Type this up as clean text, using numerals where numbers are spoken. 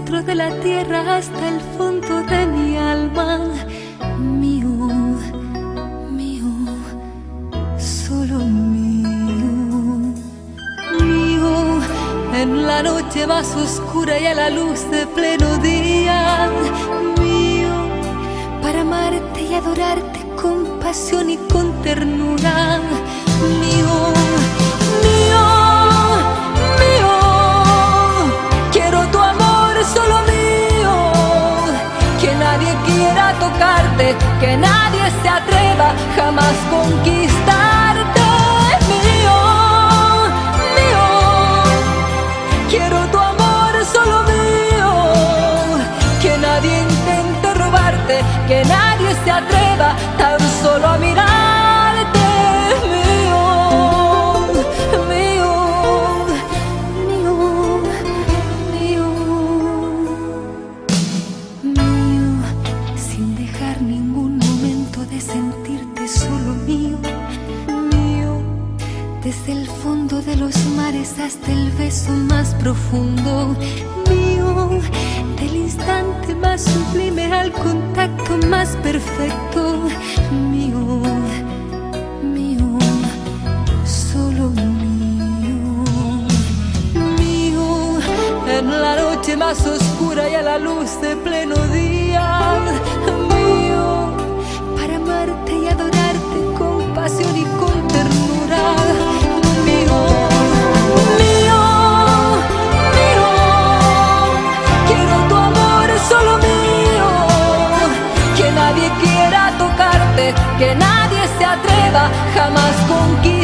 centro de la tierra hasta el fondo de mi alma. Mío, mío, solo mío, mío. En la noche más oscura y a la luz de pleno día, mío, para amarte y adorarte con pasión y con ternura. Mío, mío, mío, quiero tu amor solo mío. Que nadie quiera tocarte, que nadie se atreva jamás conquistarte. Mío, mío, quiero tu amor solo mío. Que nadie intente robarte, que nadie se atreva tan solo a mirarte. Desde el fondo de los mares hasta el beso más profundo, mío, del instante más sublime al contacto más perfecto, mío, mío, solo mío, mío, en la noche más oscura y a la luz de pleno día, mío, para amarte y adorarte con pasión y con ternura. Mío, mío, mío, quiero tu amor solo mío. Que nadie quiera tocarte, que nadie se atreva jamás conquistar.